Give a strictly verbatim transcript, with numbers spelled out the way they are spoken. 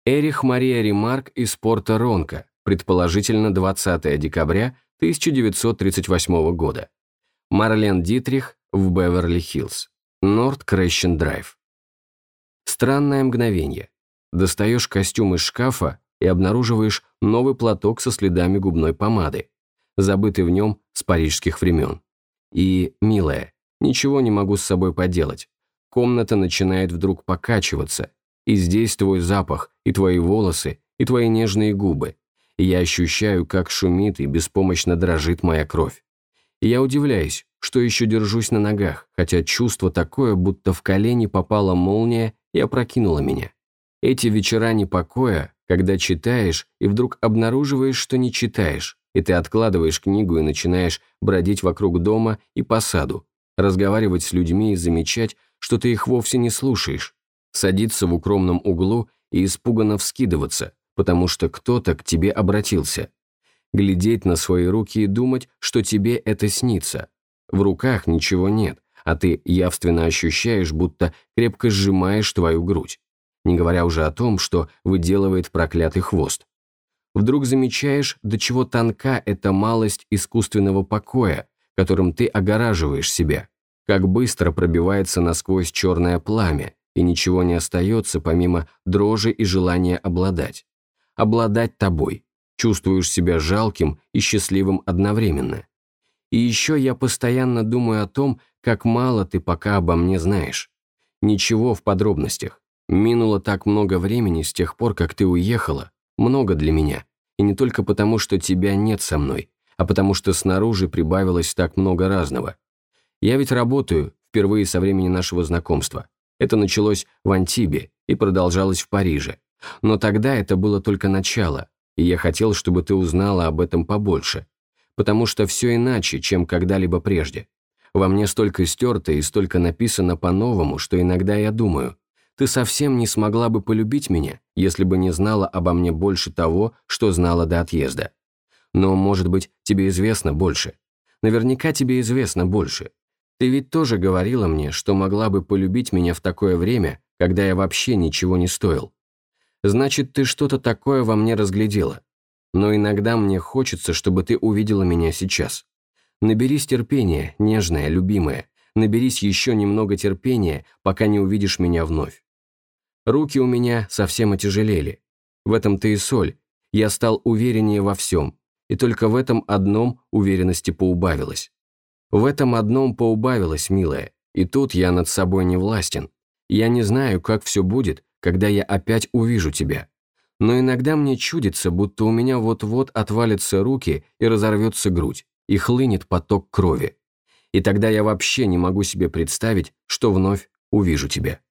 Эрих Мария Ремарк из порта Ронко, предположительно двадцатого декабря тысяча девятьсот тридцать восьмого года. Марлен Дитрих в Беверли-Хиллз. Норт Крещен Драйв. Странное мгновение. Достаешь костюм из шкафа и обнаруживаешь новый платок со следами губной помады, забытый в нем с парижских времен. И, милая, ничего не могу с собой поделать. Комната начинает вдруг покачиваться, и здесь твой запах, и твои волосы, и твои нежные губы. И я ощущаю, как шумит и беспомощно дрожит моя кровь. И я удивляюсь, что еще держусь на ногах, хотя чувство такое, будто в колени попала молния и опрокинула меня. Эти вечера непокоя, когда читаешь и вдруг обнаруживаешь, что не читаешь, и ты откладываешь книгу и начинаешь бродить вокруг дома и по саду, разговаривать с людьми и замечать, что ты их вовсе не слушаешь, садиться в укромном углу и испуганно вскидываться, потому что кто-то к тебе обратился, глядеть на свои руки и думать, что тебе это снится. В руках ничего нет, а ты явственно ощущаешь, будто крепко сжимаешь твою грудь, не говоря уже о том, что выделывает проклятый хвост. Вдруг замечаешь, до чего тонка эта малость искусственного покоя, которым ты огораживаешь себя, как быстро пробивается насквозь черное пламя, и ничего не остается, помимо дрожи и желания обладать. Обладать тобой. Чувствуешь себя жалким и счастливым одновременно. И еще я постоянно думаю о том, как мало ты пока обо мне знаешь. Ничего в подробностях. Минуло так много времени с тех пор, как ты уехала, много для меня. И не только потому, что тебя нет со мной, а потому что снаружи прибавилось так много разного. Я ведь работаю впервые со времени нашего знакомства. Это началось в Антибе и продолжалось в Париже. Но тогда это было только начало, и я хотел, чтобы ты узнала об этом побольше. Потому что все иначе, чем когда-либо прежде. Во мне столько стерто и столько написано по-новому, что иногда я думаю, ты совсем не смогла бы полюбить меня, если бы не знала обо мне больше того, что знала до отъезда. Но, может быть, тебе известно больше. Наверняка тебе известно больше. Ты ведь тоже говорила мне, что могла бы полюбить меня в такое время, когда я вообще ничего не стоил. Значит, ты что-то такое во мне разглядела. Но иногда мне хочется, чтобы ты увидела меня сейчас. Наберись терпения, нежная, любимая. Наберись еще немного терпения, пока не увидишь меня вновь. Руки у меня совсем отяжелели. В этом-то и соль. Я стал увереннее во всем. И только в этом одном уверенности поубавилось. В этом одном поубавилось, милая. И тут я над собой не властен. Я не знаю, как все будет, когда я опять увижу тебя. Но иногда мне чудится, будто у меня вот-вот отвалятся руки и разорвется грудь, и хлынет поток крови. И тогда я вообще не могу себе представить, что вновь увижу тебя.